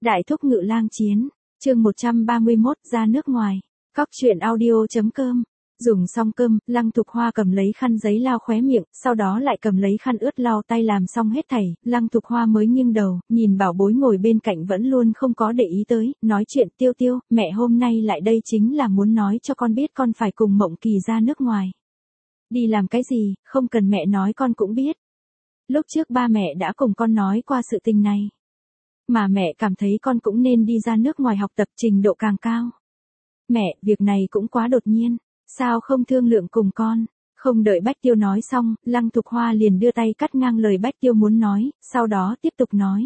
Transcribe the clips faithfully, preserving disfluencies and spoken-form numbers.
Đại thúc ngự lang chiến, chương một trăm ba mươi mốt, ra nước ngoài. Cóc truyện audio.com. Dùng xong cơm, Lăng Thục Hoa cầm lấy khăn giấy lau khóe miệng, sau đó lại cầm lấy khăn ướt lau tay. Làm xong hết thảy, Lăng Thục Hoa mới nghiêng đầu, nhìn bảo bối ngồi bên cạnh vẫn luôn không có để ý tới, nói chuyện: Tiêu Tiêu, mẹ hôm nay lại đây chính là muốn nói cho con biết con phải cùng Mộng Kỳ ra nước ngoài. Đi làm cái gì, không cần mẹ nói con cũng biết. Lúc trước ba mẹ đã cùng con nói qua sự tình này. Mà mẹ cảm thấy con cũng nên đi ra nước ngoài học tập trình độ càng cao. Mẹ, việc này cũng quá đột nhiên, sao không thương lượng cùng con? Không đợi Bách Tiêu nói xong, Lăng Thục Hoa liền đưa tay cắt ngang lời Bách Tiêu muốn nói, sau đó tiếp tục nói.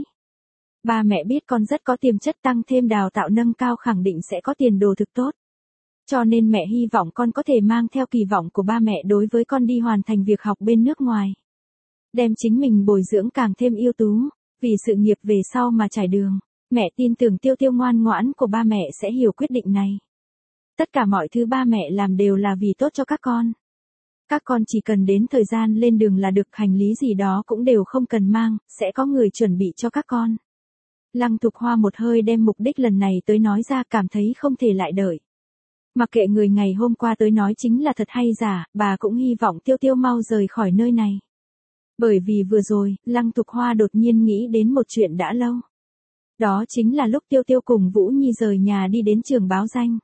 Ba mẹ biết con rất có tiềm chất, tăng thêm đào tạo nâng cao khẳng định sẽ có tiền đồ thực tốt. Cho nên mẹ hy vọng con có thể mang theo kỳ vọng của ba mẹ đối với con đi hoàn thành việc học bên nước ngoài. Đem chính mình bồi dưỡng càng thêm ưu tú. Vì sự nghiệp về sau mà trải đường, mẹ tin tưởng Tiêu Tiêu ngoan ngoãn của ba mẹ sẽ hiểu quyết định này. Tất cả mọi thứ ba mẹ làm đều là vì tốt cho các con. Các con chỉ cần đến thời gian lên đường là được, hành lý gì đó cũng đều không cần mang, sẽ có người chuẩn bị cho các con. Lăng Thục Hoa một hơi đem mục đích lần này tới nói ra, cảm thấy không thể lại đợi. Mặc kệ người ngày hôm qua tới nói chính là thật hay giả, bà cũng hy vọng Tiêu Tiêu mau rời khỏi nơi này. Bởi vì vừa rồi, Lăng Thục Hoa đột nhiên nghĩ đến một chuyện đã lâu. Đó chính là lúc Tiêu Tiêu cùng Vũ Nhi rời nhà đi đến trường báo danh.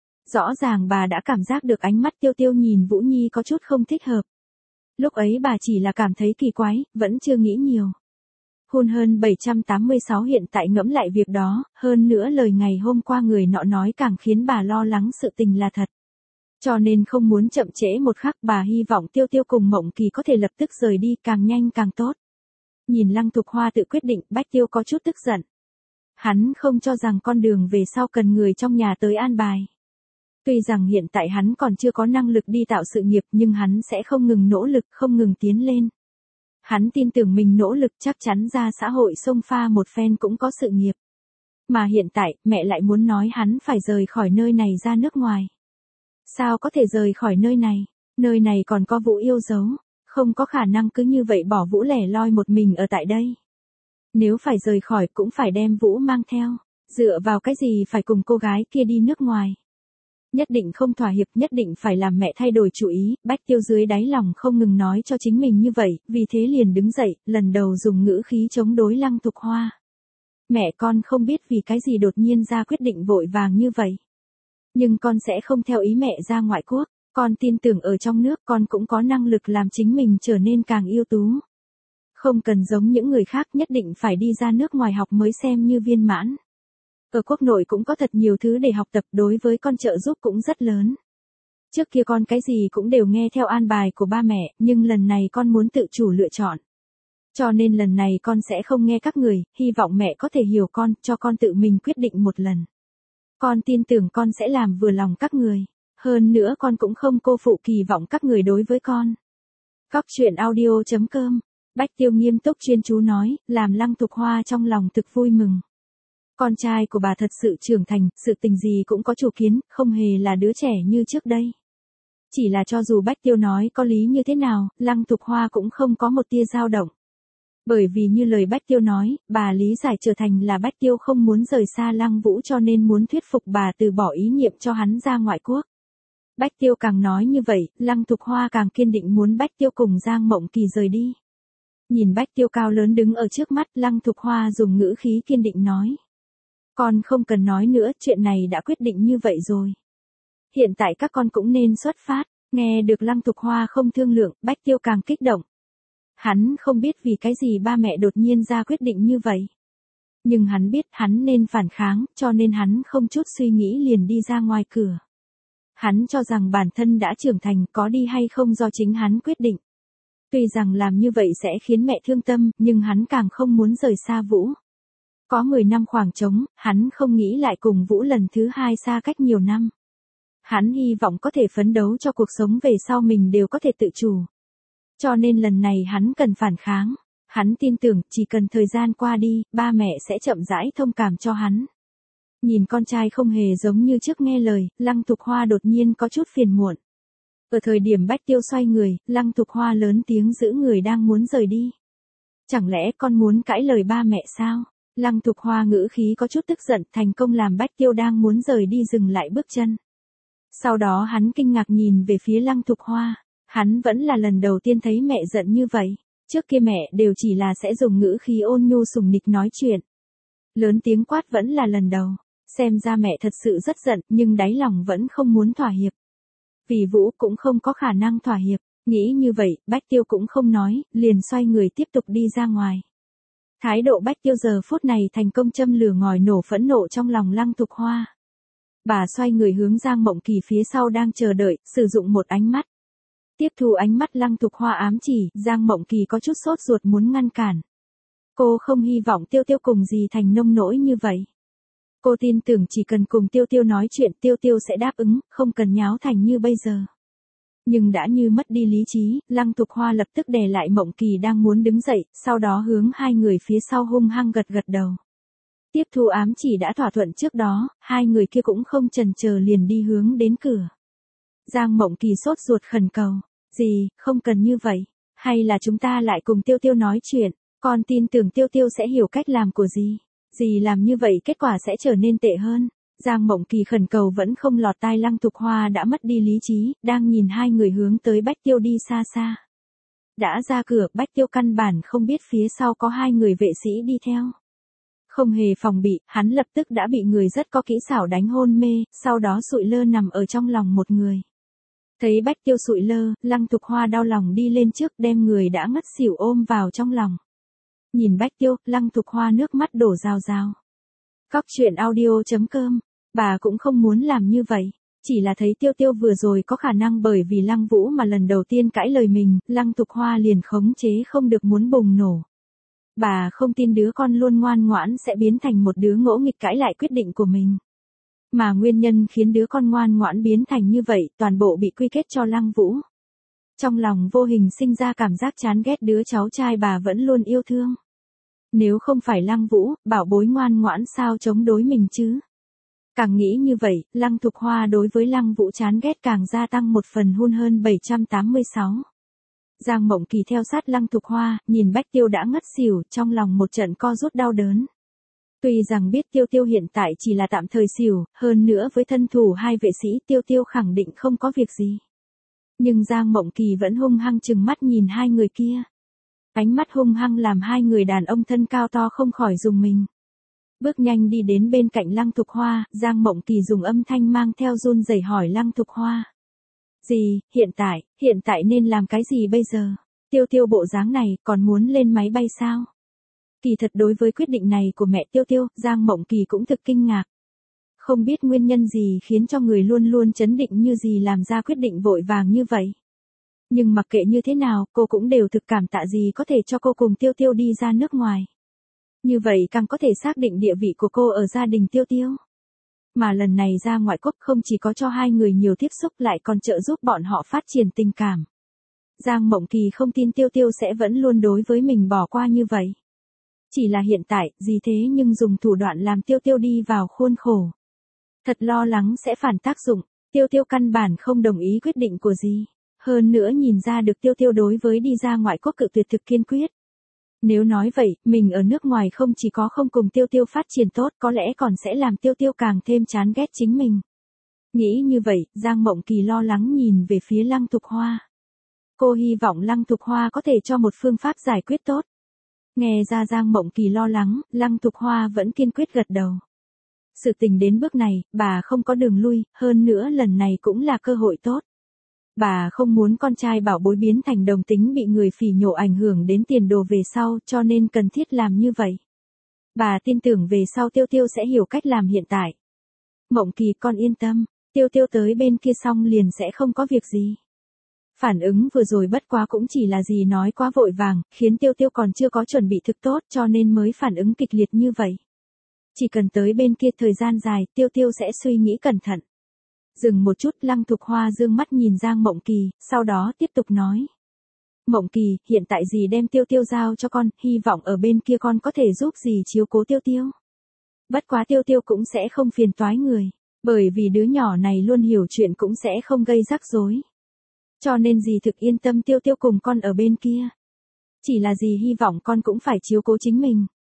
Rõ ràng bà đã cảm giác được ánh mắt Tiêu Tiêu nhìn Vũ Nhi có chút không thích hợp. Lúc ấy bà chỉ là cảm thấy kỳ quái, vẫn chưa nghĩ nhiều. Hôn hơn bảy trăm tám mươi sáu hiện tại ngẫm lại việc đó, hơn nữa lời ngày hôm qua người nọ nói càng khiến bà lo lắng sự tình là thật. Cho nên không muốn chậm trễ một khắc, bà hy vọng Tiêu Tiêu cùng Mộng Kỳ có thể lập tức rời đi, càng nhanh càng tốt. Nhìn Lăng Thục Hoa tự quyết định, Bách Tiêu có chút tức giận. Hắn không cho rằng con đường về sau cần người trong nhà tới an bài. Tuy rằng hiện tại hắn còn chưa có năng lực đi tạo sự nghiệp, nhưng hắn sẽ không ngừng nỗ lực, không ngừng tiến lên. Hắn tin tưởng mình nỗ lực chắc chắn ra xã hội xông pha một phen cũng có sự nghiệp. Mà hiện tại, mẹ lại muốn nói hắn phải rời khỏi nơi này ra nước ngoài. Sao có thể rời khỏi nơi này? Nơi này còn có Vũ yêu dấu, không có khả năng cứ như vậy bỏ Vũ lẻ loi một mình ở tại đây. Nếu phải rời khỏi cũng phải đem Vũ mang theo, dựa vào cái gì phải cùng cô gái kia đi nước ngoài. Nhất định không thỏa hiệp, nhất định phải làm mẹ thay đổi chủ ý. Bách Tiêu dưới đáy lòng không ngừng nói cho chính mình như vậy, vì thế liền đứng dậy, lần đầu dùng ngữ khí chống đối Lăng Thục Hoa. Mẹ, con không biết vì cái gì đột nhiên ra quyết định vội vàng như vậy. Nhưng con sẽ không theo ý mẹ ra ngoại quốc, con tin tưởng ở trong nước con cũng có năng lực làm chính mình trở nên càng ưu tú. Không cần giống những người khác nhất định phải đi ra nước ngoài học mới xem như viên mãn. Ở quốc nội cũng có thật nhiều thứ để học tập, đối với con trợ giúp cũng rất lớn. Trước kia con cái gì cũng đều nghe theo an bài của ba mẹ, nhưng lần này con muốn tự chủ lựa chọn. Cho nên lần này con sẽ không nghe các người, hy vọng mẹ có thể hiểu con, cho con tự mình quyết định một lần. Con tin tưởng con sẽ làm vừa lòng các người. Hơn nữa con cũng không cô phụ kỳ vọng các người đối với con. Cóc truyện audio.com. Bách Tiêu nghiêm túc chuyên chú nói, làm Lăng Thục Hoa trong lòng thực vui mừng. Con trai của bà thật sự trưởng thành, sự tình gì cũng có chủ kiến, không hề là đứa trẻ như trước đây. Chỉ là cho dù Bách Tiêu nói có lý như thế nào, Lăng Thục Hoa cũng không có một tia dao động. Bởi vì như lời Bách Tiêu nói, bà lý giải trở thành là Bách Tiêu không muốn rời xa Lăng Vũ, cho nên muốn thuyết phục bà từ bỏ ý niệm cho hắn ra ngoại quốc. Bách Tiêu càng nói như vậy, Lăng Thục Hoa càng kiên định muốn Bách Tiêu cùng Giang Mộng Kỳ rời đi. Nhìn Bách Tiêu cao lớn đứng ở trước mắt, Lăng Thục Hoa dùng ngữ khí kiên định nói. Con không cần nói nữa, chuyện này đã quyết định như vậy rồi. Hiện tại các con cũng nên xuất phát. Nghe được Lăng Thục Hoa không thương lượng, Bách Tiêu càng kích động. Hắn không biết vì cái gì ba mẹ đột nhiên ra quyết định như vậy. Nhưng hắn biết hắn nên phản kháng, cho nên hắn không chút suy nghĩ liền đi ra ngoài cửa. Hắn cho rằng bản thân đã trưởng thành, có đi hay không do chính hắn quyết định. Tuy rằng làm như vậy sẽ khiến mẹ thương tâm, nhưng hắn càng không muốn rời xa Vũ. Có mười năm khoảng trống, hắn không nghĩ lại cùng Vũ lần thứ hai xa cách nhiều năm. Hắn hy vọng có thể phấn đấu cho cuộc sống về sau mình đều có thể tự chủ. Cho nên lần này hắn cần phản kháng. Hắn tin tưởng chỉ cần thời gian qua đi, ba mẹ sẽ chậm rãi thông cảm cho hắn. Nhìn con trai không hề giống như trước nghe lời, Lăng Thục Hoa đột nhiên có chút phiền muộn. Ở thời điểm Bách Tiêu xoay người, Lăng Thục Hoa lớn tiếng giữ người đang muốn rời đi. Chẳng lẽ con muốn cãi lời ba mẹ sao? Lăng Thục Hoa ngữ khí có chút tức giận, thành công làm Bách Tiêu đang muốn rời đi dừng lại bước chân. Sau đó hắn kinh ngạc nhìn về phía Lăng Thục Hoa, hắn vẫn là lần đầu tiên thấy mẹ giận như vậy, trước kia mẹ đều chỉ là sẽ dùng ngữ khí ôn nhu sủng nịch nói chuyện. Lớn tiếng quát vẫn là lần đầu, xem ra mẹ thật sự rất giận nhưng đáy lòng vẫn không muốn thỏa hiệp. Vì Vũ cũng không có khả năng thỏa hiệp, nghĩ như vậy, Bách Tiêu cũng không nói, liền xoay người tiếp tục đi ra ngoài. Thái độ Bách Tiêu giờ phút này thành công châm lửa ngòi nổ phẫn nộ trong lòng Lăng Thục Hoa. Bà xoay người hướng Giang Mộng Kỳ phía sau đang chờ đợi, sử dụng một ánh mắt. Tiếp thu ánh mắt Lăng Thục Hoa ám chỉ, Giang Mộng Kỳ có chút sốt ruột muốn ngăn cản. Cô không hy vọng Tiêu Tiêu cùng gì thành nông nỗi như vậy. Cô tin tưởng chỉ cần cùng Tiêu Tiêu nói chuyện Tiêu Tiêu sẽ đáp ứng, không cần nháo thành như bây giờ. Nhưng đã như mất đi lý trí, Lăng Thục Hoa lập tức đè lại Mộng Kỳ đang muốn đứng dậy, sau đó hướng hai người phía sau hung hăng gật gật đầu. Tiếp thu ám chỉ đã thỏa thuận trước đó, hai người kia cũng không chần chờ liền đi hướng đến cửa. Giang Mộng Kỳ sốt ruột khẩn cầu, "Dì, không cần như vậy, hay là chúng ta lại cùng Tiêu Tiêu nói chuyện, con tin tưởng Tiêu Tiêu sẽ hiểu cách làm của dì. Dì làm như vậy kết quả sẽ trở nên tệ hơn." Giang Mộng Kỳ khẩn cầu vẫn không lọt tai Lăng Thục Hoa đã mất đi lý trí, đang nhìn hai người hướng tới Bách Tiêu đi xa xa. Đã ra cửa, Bách Tiêu căn bản không biết phía sau có hai người vệ sĩ đi theo. Không hề phòng bị, hắn lập tức đã bị người rất có kỹ xảo đánh hôn mê, sau đó sụi lơ nằm ở trong lòng một người. Thấy Bách Tiêu sụi lơ, Lăng Thục Hoa đau lòng đi lên trước đem người đã ngất xỉu ôm vào trong lòng. Nhìn Bách Tiêu, Lăng Thục Hoa nước mắt đổ rào rào. Cóc truyện audio chấm com, bà cũng không muốn làm như vậy. Chỉ là thấy Tiêu Tiêu vừa rồi có khả năng bởi vì Lăng Vũ mà lần đầu tiên cãi lời mình, Lăng Thục Hoa liền khống chế không được muốn bùng nổ. Bà không tin đứa con luôn ngoan ngoãn sẽ biến thành một đứa ngỗ nghịch cãi lại quyết định của mình. Mà nguyên nhân khiến đứa con ngoan ngoãn biến thành như vậy toàn bộ bị quy kết cho Lăng Vũ. Trong lòng vô hình sinh ra cảm giác chán ghét đứa cháu trai bà vẫn luôn yêu thương. Nếu không phải Lăng Vũ, bảo bối ngoan ngoãn sao chống đối mình chứ? Càng nghĩ như vậy, Lăng Thục Hoa đối với Lăng Vũ chán ghét càng gia tăng một phần hun hơn bảy trăm tám mươi sáu. Giang Mộng Kỳ theo sát Lăng Thục Hoa, nhìn Bách Tiêu đã ngất xỉu, trong lòng một trận co rút đau đớn. Tuy rằng biết Tiêu Tiêu hiện tại chỉ là tạm thời xỉu, hơn nữa với thân thủ hai vệ sĩ Tiêu Tiêu khẳng định không có việc gì. Nhưng Giang Mộng Kỳ vẫn hung hăng trừng mắt nhìn hai người kia. Ánh mắt hung hăng làm hai người đàn ông thân cao to không khỏi rùng mình. Bước nhanh đi đến bên cạnh Lăng Thục Hoa, Giang Mộng Kỳ dùng âm thanh mang theo run rẩy hỏi Lăng Thục Hoa. "Dì, hiện tại, hiện tại nên làm cái gì bây giờ? Tiêu Tiêu bộ dáng này còn muốn lên máy bay sao?" Kỳ thật đối với quyết định này của mẹ Tiêu Tiêu, Giang Mộng Kỳ cũng thực kinh ngạc. Không biết nguyên nhân gì khiến cho người luôn luôn trấn định như dì làm ra quyết định vội vàng như vậy. Nhưng mặc kệ như thế nào, cô cũng đều thực cảm tạ dì có thể cho cô cùng Tiêu Tiêu đi ra nước ngoài. Như vậy càng có thể xác định địa vị của cô ở gia đình Tiêu Tiêu. Mà lần này ra ngoại quốc không chỉ có cho hai người nhiều tiếp xúc lại còn trợ giúp bọn họ phát triển tình cảm. Giang Mộng Kỳ không tin Tiêu Tiêu sẽ vẫn luôn đối với mình bỏ qua như vậy. Chỉ là hiện tại, gì thế nhưng dùng thủ đoạn làm Tiêu Tiêu đi vào khuôn khổ. Thật lo lắng sẽ phản tác dụng, Tiêu Tiêu căn bản không đồng ý quyết định của dì. Hơn nữa nhìn ra được Tiêu Tiêu đối với đi ra ngoại quốc cự tuyệt thực kiên quyết. Nếu nói vậy, mình ở nước ngoài không chỉ có không cùng Tiêu Tiêu phát triển tốt có lẽ còn sẽ làm Tiêu Tiêu càng thêm chán ghét chính mình. Nghĩ như vậy, Giang Mộng Kỳ lo lắng nhìn về phía Lăng Thục Hoa. Cô hy vọng Lăng Thục Hoa có thể cho một phương pháp giải quyết tốt. Nghe ra Giang Mộng Kỳ lo lắng, Lăng Thục Hoa vẫn kiên quyết gật đầu. Sự tình đến bước này, bà không có đường lui, hơn nữa lần này cũng là cơ hội tốt. Bà không muốn con trai bảo bối biến thành đồng tính bị người phỉ nhổ ảnh hưởng đến tiền đồ về sau cho nên cần thiết làm như vậy. Bà tin tưởng về sau Tiêu Tiêu sẽ hiểu cách làm hiện tại. Mộng Kỳ con yên tâm, Tiêu Tiêu tới bên kia xong liền sẽ không có việc gì. Phản ứng vừa rồi bất quá cũng chỉ là gì nói quá vội vàng, khiến Tiêu Tiêu còn chưa có chuẩn bị thực tốt cho nên mới phản ứng kịch liệt như vậy. Chỉ cần tới bên kia thời gian dài, Tiêu Tiêu sẽ suy nghĩ cẩn thận. Dừng một chút, Lăng Thục Hoa dương mắt nhìn Giang Mộng Kỳ, sau đó tiếp tục nói. Mộng Kỳ, hiện tại dì đem Tiêu Tiêu giao cho con, hy vọng ở bên kia con có thể giúp dì chiếu cố Tiêu Tiêu. Bất quá Tiêu Tiêu cũng sẽ không phiền toái người, bởi vì đứa nhỏ này luôn hiểu chuyện cũng sẽ không gây rắc rối. Cho nên dì thực yên tâm Tiêu Tiêu cùng con ở bên kia. Chỉ là dì hy vọng con cũng phải chiếu cố chính mình.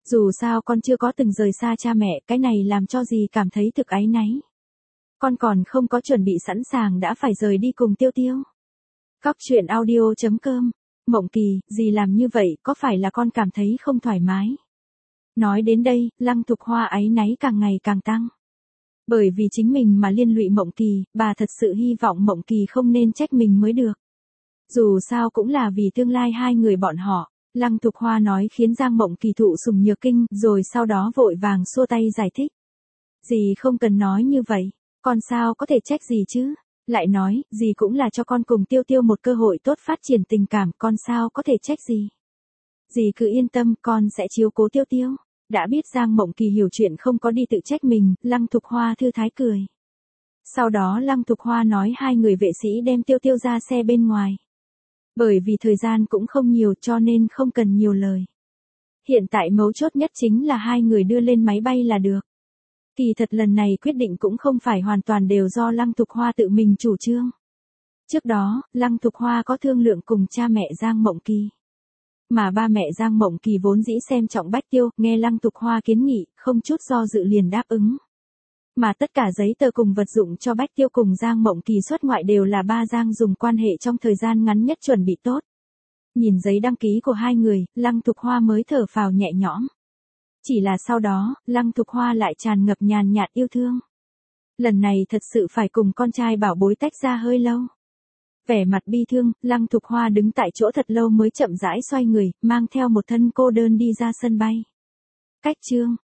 Dù sao con chưa có từng rời xa cha mẹ, cái này làm cho dì cảm thấy thực áy náy. Con còn không có chuẩn bị sẵn sàng đã phải rời đi cùng Tiêu Tiêu. Cóc truyện audio.com. Mộng Kỳ, dì làm như vậy có phải là con cảm thấy không thoải mái? Nói đến đây, Lăng Thục Hoa áy náy càng ngày càng tăng. Bởi vì chính mình mà liên lụy Mộng Kỳ, bà thật sự hy vọng Mộng Kỳ không nên trách mình mới được. Dù sao cũng là vì tương lai hai người bọn họ. Lăng Thục Hoa nói khiến Giang Mộng Kỳ thụ sủng nhược kinh, rồi sau đó vội vàng xua tay giải thích. Dì không cần nói như vậy, con sao có thể trách dì chứ? Lại nói, dì cũng là cho con cùng Tiêu Tiêu một cơ hội tốt phát triển tình cảm, con sao có thể trách dì? Dì cứ yên tâm, con sẽ chiếu cố Tiêu Tiêu. Đã biết Giang Mộng Kỳ hiểu chuyện không có đi tự trách mình, Lăng Thục Hoa thư thái cười. Sau đó Lăng Thục Hoa nói hai người vệ sĩ đem Tiêu Tiêu ra xe bên ngoài. Bởi vì thời gian cũng không nhiều cho nên không cần nhiều lời. Hiện tại mấu chốt nhất chính là hai người đưa lên máy bay là được. Kỳ thật lần này quyết định cũng không phải hoàn toàn đều do Lăng Thục Hoa tự mình chủ trương. Trước đó, Lăng Thục Hoa có thương lượng cùng cha mẹ Giang Mộng Kỳ. Mà ba mẹ Giang Mộng Kỳ vốn dĩ xem trọng Bách Tiêu, nghe Lăng Thục Hoa kiến nghị, không chút do dự liền đáp ứng. Mà tất cả giấy tờ cùng vật dụng cho Bách Tiêu cùng Giang Mộng Kỳ xuất ngoại đều là ba Giang dùng quan hệ trong thời gian ngắn nhất chuẩn bị tốt. Nhìn giấy đăng ký của hai người, Lăng Thục Hoa mới thở phào nhẹ nhõm. Chỉ là sau đó, Lăng Thục Hoa lại tràn ngập nhàn nhạt yêu thương. Lần này thật sự phải cùng con trai bảo bối tách ra hơi lâu. Vẻ mặt bi thương, Lăng Thục Hoa đứng tại chỗ thật lâu mới chậm rãi xoay người, mang theo một thân cô đơn đi ra sân bay. Cách chương